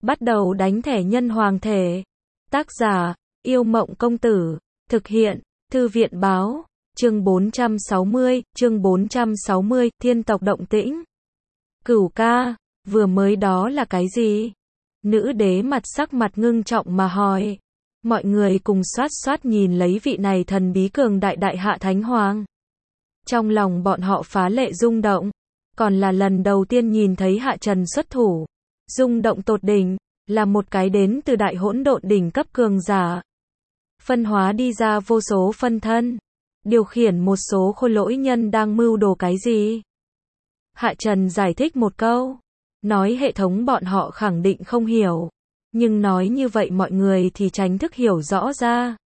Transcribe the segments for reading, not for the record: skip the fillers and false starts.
Bắt đầu đánh thẻ nhân hoàng thể. Tác giả, Yêu Mộng Công Tử. Thực hiện, Thư viện Báo. Chương 460, Thiên tộc động tĩnh. Cửu ca, vừa mới đó là cái gì? Nữ đế sắc mặt ngưng trọng mà hỏi. Mọi người cùng xoát xoát nhìn lấy vị này thần bí cường đại đại hạ thánh hoàng. Trong lòng bọn họ phá lệ rung động, còn là lần đầu tiên nhìn thấy Hạ Trần xuất thủ. Rung động tột đỉnh, là một cái đến từ đại hỗn độn đỉnh cấp cường giả. Phân hóa đi ra vô số phân thân, điều khiển một số khôi lỗi nhân đang mưu đồ cái gì. Hạ Trần giải thích một câu, nói hệ thống bọn họ khẳng định không hiểu, nhưng nói như vậy mọi người thì tránh thức hiểu rõ ra.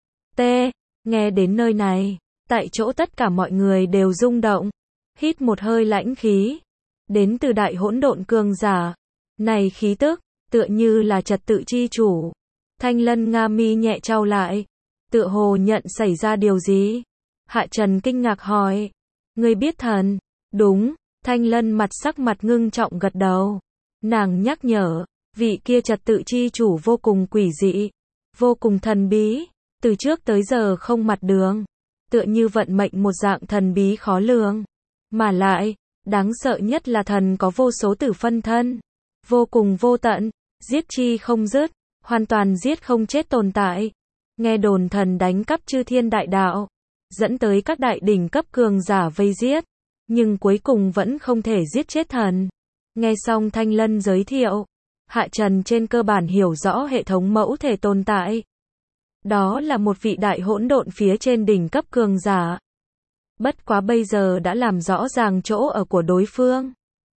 Nghe đến nơi này, tại chỗ tất cả mọi người đều rung động, hít một hơi lãnh khí, đến từ đại hỗn độn cường giả. Này khí tức, tựa như là trật tự chi chủ. Thanh Lân Nga mi nhẹ chau lại, tựa hồ nhận xảy ra điều gì. Hạ Trần kinh ngạc hỏi, ngươi biết thần? Đúng, Thanh Lân sắc mặt ngưng trọng gật đầu. Nàng nhắc nhở, vị kia trật tự chi chủ vô cùng quỷ dị, vô cùng thần bí, từ trước tới giờ không mặt đường, tựa như vận mệnh một dạng thần bí khó lường. Mà lại, đáng sợ nhất là thần có vô số tử phân thân, vô cùng vô tận, giết chi không dứt, hoàn toàn giết không chết tồn tại. Nghe đồn thần đánh cắp chư thiên đại đạo, dẫn tới các đại đỉnh cấp cường giả vây giết, nhưng cuối cùng vẫn không thể giết chết thần. Nghe xong Thanh Lân giới thiệu, Hạ Trần trên cơ bản hiểu rõ hệ thống mẫu thể tồn tại. Đó là một vị đại hỗn độn phía trên đỉnh cấp cường giả. Bất quá bây giờ đã làm rõ ràng chỗ ở của đối phương.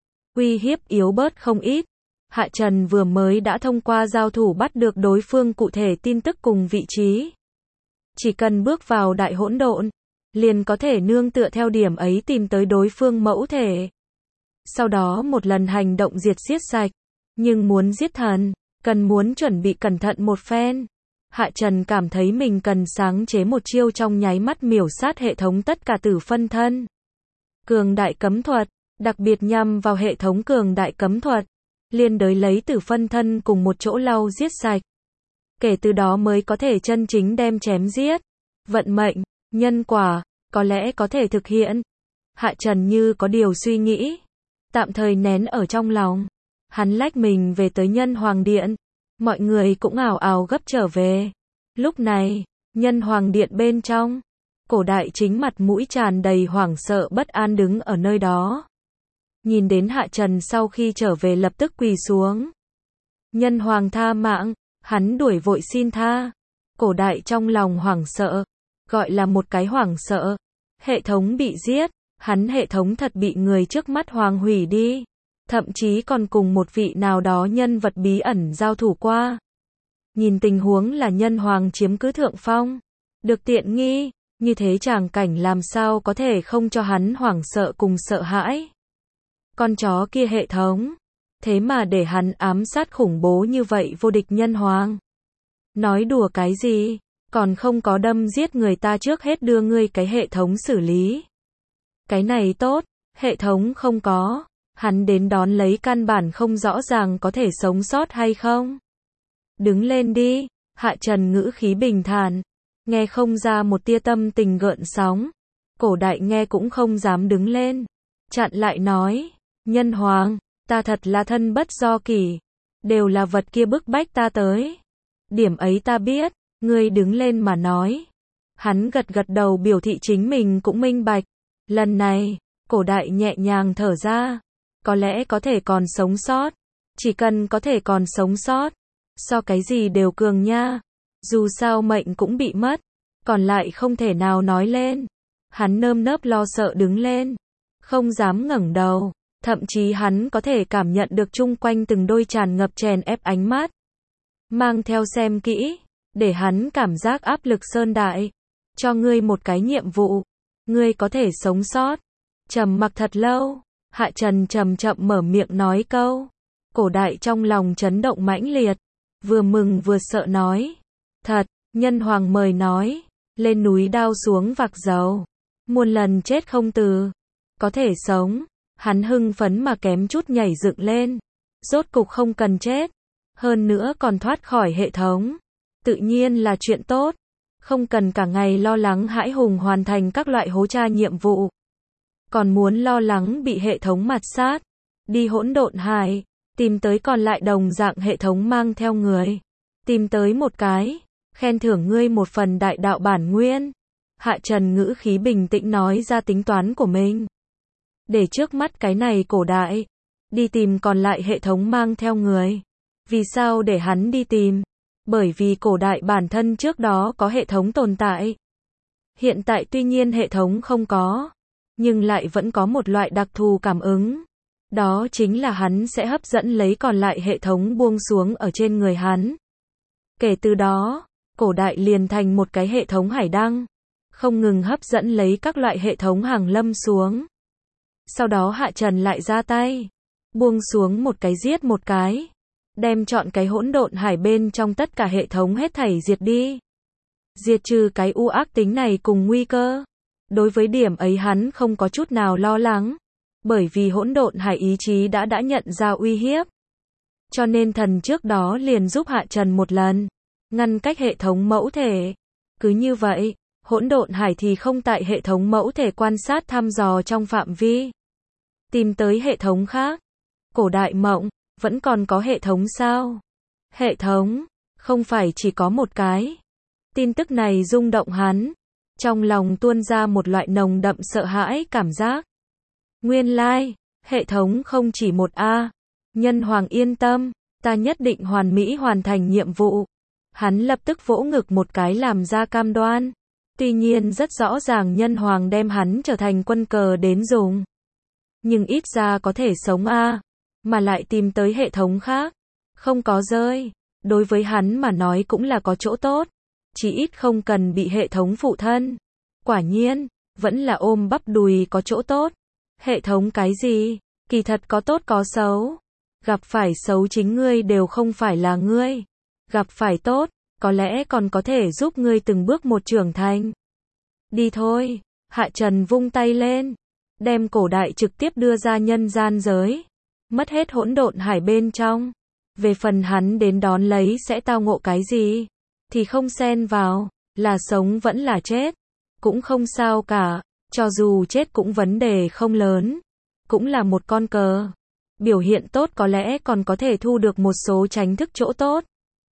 Uy hiếp yếu bớt không ít. Hạ Trần vừa mới đã thông qua giao thủ bắt được đối phương cụ thể tin tức cùng vị trí. Chỉ cần bước vào đại hỗn độn, liền có thể nương tựa theo điểm ấy tìm tới đối phương mẫu thể. Sau đó một lần hành động diệt giết sạch. Nhưng muốn giết thần, cần muốn chuẩn bị cẩn thận một phen. Hạ Trần cảm thấy mình cần sáng chế một chiêu trong nháy mắt miểu sát hệ thống tất cả tử phân thân. Cường đại cấm thuật, đặc biệt nhằm vào hệ thống cường đại cấm thuật, liên đới lấy tử phân thân cùng một chỗ lau giết sạch. Kể từ đó mới có thể chân chính đem chém giết. Vận mệnh, nhân quả, có lẽ có thể thực hiện. Hạ Trần như có điều suy nghĩ, tạm thời nén ở trong lòng. Hắn lách mình về tới Nhân Hoàng Điện. Mọi người cũng ào ào gấp trở về. Lúc này, Nhân Hoàng Điện bên trong, Cổ Đại Chính mặt mũi tràn đầy hoảng sợ bất an đứng ở nơi đó. Nhìn đến Hạ Trần sau khi trở về lập tức quỳ xuống. Nhân Hoàng tha mạng, hắn đuổi vội xin tha. Cổ Đại trong lòng hoảng sợ, gọi là một cái hoảng sợ. Hệ thống bị giết, hắn hệ thống thật bị người trước mắt hoàng hủy đi. Thậm chí còn cùng một vị nào đó nhân vật bí ẩn giao thủ qua. Nhìn tình huống là Nhân Hoàng chiếm cứ thượng phong, được tiện nghi, như thế tràng cảnh làm sao có thể không cho hắn hoảng sợ cùng sợ hãi. Con chó kia hệ thống, thế mà để hắn ám sát khủng bố như vậy vô địch Nhân Hoàng. Nói đùa cái gì, còn không có đâm giết người ta trước hết đưa ngươi cái hệ thống xử lý. Cái này tốt, hệ thống không có. Hắn đến đón lấy căn bản không rõ ràng có thể sống sót hay không. Đứng lên đi, Hạ Trần ngữ khí bình thản, nghe không ra một tia tâm tình gợn sóng. Cổ Đại nghe cũng không dám đứng lên, chặn lại nói, Nhân Hoàng, ta thật là thân bất do kỷ, đều là vật kia bức bách ta tới. Điểm ấy ta biết, ngươi đứng lên mà nói. Hắn gật gật đầu biểu thị chính mình cũng minh bạch. Lần này, Cổ Đại nhẹ nhàng thở ra. Có lẽ có thể còn sống sót. Chỉ cần có thể còn sống sót, so cái gì đều cường nha. Dù sao mệnh cũng bị mất, còn lại không thể nào nói lên. Hắn nơm nớp lo sợ đứng lên, không dám ngẩng đầu. Thậm chí hắn có thể cảm nhận được chung quanh từng đôi tràn ngập chèn ép ánh mắt. Mang theo xem kỹ, để hắn cảm giác áp lực sơn đại. Cho ngươi một cái nhiệm vụ, ngươi có thể sống sót. Trầm mặc thật lâu. Hạ Trần chậm chậm mở miệng nói câu. Cổ Đại trong lòng chấn động mãnh liệt, vừa mừng vừa sợ nói. Thật, Nhân Hoàng mời nói, lên núi đao xuống vạc dầu, muôn lần chết không từ, có thể sống. Hắn hưng phấn mà kém chút nhảy dựng lên. Rốt cục không cần chết. hơn nữa còn thoát khỏi hệ thống. Tự nhiên là chuyện tốt, không cần cả ngày lo lắng hãi hùng hoàn thành các loại hố tra nhiệm vụ. Còn muốn lo lắng bị hệ thống mạt sát, đi hỗn độn hải, tìm tới còn lại đồng dạng hệ thống mang theo người. Tìm tới một cái, khen thưởng ngươi một phần đại đạo bản nguyên. Hạ Trần ngữ khí bình tĩnh nói ra tính toán của mình. Để trước mắt cái này cổ đại, đi tìm còn lại hệ thống mang theo người. Vì sao để hắn đi tìm? Bởi vì cổ đại bản thân trước đó có hệ thống tồn tại. Hiện tại tuy nhiên hệ thống không có, nhưng lại vẫn có một loại đặc thù cảm ứng. Đó chính là hắn sẽ hấp dẫn lấy còn lại hệ thống buông xuống ở trên người hắn. Kể từ đó, cổ đại liền thành một cái hệ thống hải đăng, không ngừng hấp dẫn lấy các loại hệ thống hàng lâm xuống. Sau đó Hạ Trần lại ra tay, buông xuống một cái giết một cái, đem chọn cái hỗn độn hải bên trong tất cả hệ thống hết thảy diệt đi. Diệt trừ cái u ác tính này cùng nguy cơ. Đối với điểm ấy hắn không có chút nào lo lắng, bởi vì hỗn độn hải ý chí đã nhận ra uy hiếp. Cho nên thần trước đó liền giúp Hạ Trần một lần, ngăn cách hệ thống mẫu thể. Cứ như vậy, hỗn độn hải thì không tại hệ thống mẫu thể quan sát thăm dò trong phạm vi. Tìm tới hệ thống khác. Cổ đại mộng, vẫn còn có hệ thống sao? Hệ thống, không phải chỉ có một cái. Tin tức này rung động hắn. Trong lòng tuôn ra một loại nồng đậm sợ hãi cảm giác. Nguyên lai, hệ thống không chỉ một A. Nhân Hoàng yên tâm, ta nhất định hoàn mỹ hoàn thành nhiệm vụ. Hắn lập tức vỗ ngực một cái làm ra cam đoan. Tuy nhiên rất rõ ràng Nhân Hoàng đem hắn trở thành quân cờ đến dùng. Nhưng ít ra có thể sống A. Mà lại tìm tới hệ thống khác. Không có rơi. Đối với hắn mà nói cũng là có chỗ tốt. Chỉ ít không cần bị hệ thống phụ thân. Quả nhiên, vẫn là ôm bắp đùi có chỗ tốt. Hệ thống cái gì? Kỳ thật có tốt có xấu. Gặp phải xấu chính ngươi đều không phải là ngươi. Gặp phải tốt, có lẽ còn có thể giúp ngươi từng bước một trưởng thành. Đi thôi, Hạ Trần vung tay lên, đem cổ đại trực tiếp đưa ra nhân gian giới. Mất hết hỗn độn hải bên trong. Về phần hắn đến đón lấy sẽ tao ngộ cái gì? Thì không xen vào, là sống vẫn là chết. Cũng không sao cả, cho dù chết cũng vấn đề không lớn. Cũng là một con cờ. Biểu hiện tốt có lẽ còn có thể thu được một số tránh thức chỗ tốt.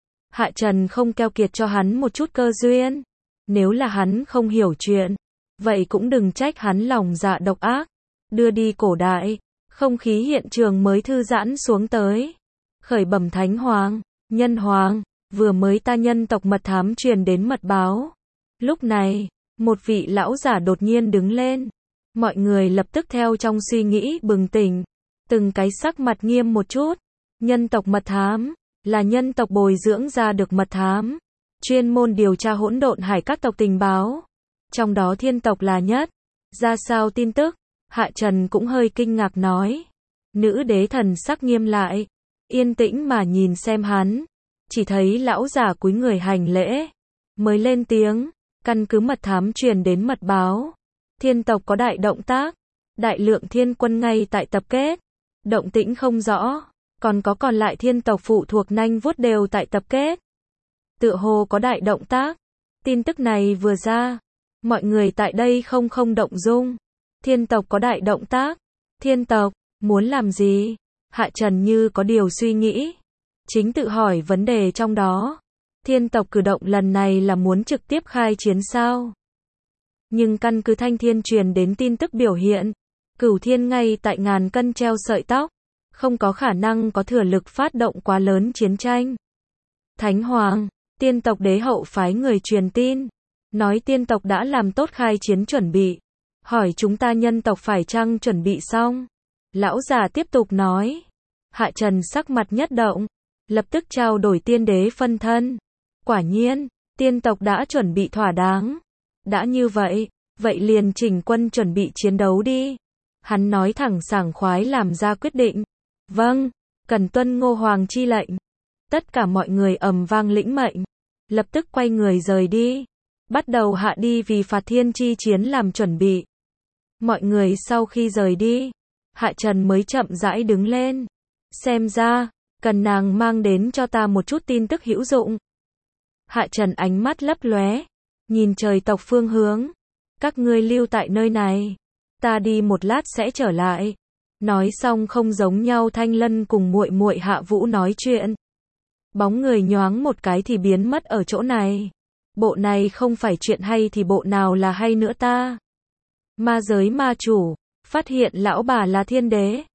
Hạ Trần không keo kiệt cho hắn một chút cơ duyên. Nếu là hắn không hiểu chuyện, vậy cũng đừng trách hắn lòng dạ độc ác. Đưa đi cổ đại, không khí hiện trường mới thư giãn xuống tới. Khởi bẩm Thánh Hoàng, Nhân Hoàng, vừa mới ta nhân tộc mật thám truyền đến mật báo. Lúc này, một vị lão giả đột nhiên đứng lên. Mọi người lập tức theo trong suy nghĩ bừng tỉnh. Từng cái sắc mặt nghiêm một chút. Nhân tộc mật thám, là nhân tộc bồi dưỡng ra được mật thám. Chuyên môn điều tra hỗn độn hải các tộc tình báo. Trong đó thiên tộc là nhất. Ra sao tin tức? Hạ Trần cũng hơi kinh ngạc nói. Nữ đế thần sắc nghiêm lại. Yên tĩnh mà nhìn xem hắn. Chỉ thấy lão giả cúi người hành lễ. Mới lên tiếng. Căn cứ mật thám truyền đến mật báo. Thiên tộc có đại động tác. Đại lượng thiên quân ngay tại tập kết. Động tĩnh không rõ. Còn lại thiên tộc phụ thuộc nanh vuốt đều tại tập kết. Tựa hồ có đại động tác. Tin tức này vừa ra. Mọi người tại đây không động dung. Thiên tộc có đại động tác. Thiên tộc, muốn làm gì? Hạ Trần như có điều suy nghĩ. Chính tự hỏi vấn đề trong đó. Thiên tộc cử động lần này là muốn trực tiếp khai chiến sao? Nhưng căn cứ Thanh Thiên truyền đến tin tức biểu hiện. Cửu Thiên ngay tại ngàn cân treo sợi tóc. Không có khả năng có thừa lực phát động quá lớn chiến tranh. Thánh Hoàng, tiên tộc đế hậu phái người truyền tin. Nói tiên tộc đã làm tốt khai chiến chuẩn bị. Hỏi chúng ta nhân tộc phải chăng chuẩn bị xong? Lão già tiếp tục nói. Hạ Trần sắc mặt nhất động. Lập tức trao đổi tiên đế phân thân. Quả nhiên, tiên tộc đã chuẩn bị thỏa đáng. Đã như vậy, vậy liền chỉnh quân chuẩn bị chiến đấu đi. Hắn nói thẳng sảng khoái làm ra quyết định. Vâng, cần tuân Ngô Hoàng chi lệnh. Tất cả mọi người ầm vang lĩnh mệnh. Lập tức quay người rời đi. Bắt đầu hạ đi vì phạt thiên chi chiến làm chuẩn bị. Mọi người sau khi rời đi, Hạ Trần mới chậm rãi đứng lên. Xem ra, Cần nàng mang đến cho ta một chút tin tức hữu dụng. Hạ Trần ánh mắt lấp lóe, nhìn trời tộc phương hướng. Các ngươi lưu tại nơi này. Ta đi một lát sẽ trở lại. Nói xong không giống nhau Thanh Lân cùng muội muội Hạ Vũ nói chuyện. Bóng người nhoáng một cái thì biến mất ở chỗ này. Bộ này không phải chuyện hay thì bộ nào là hay nữa ta? Ma giới ma chủ, phát hiện lão bà là thiên đế.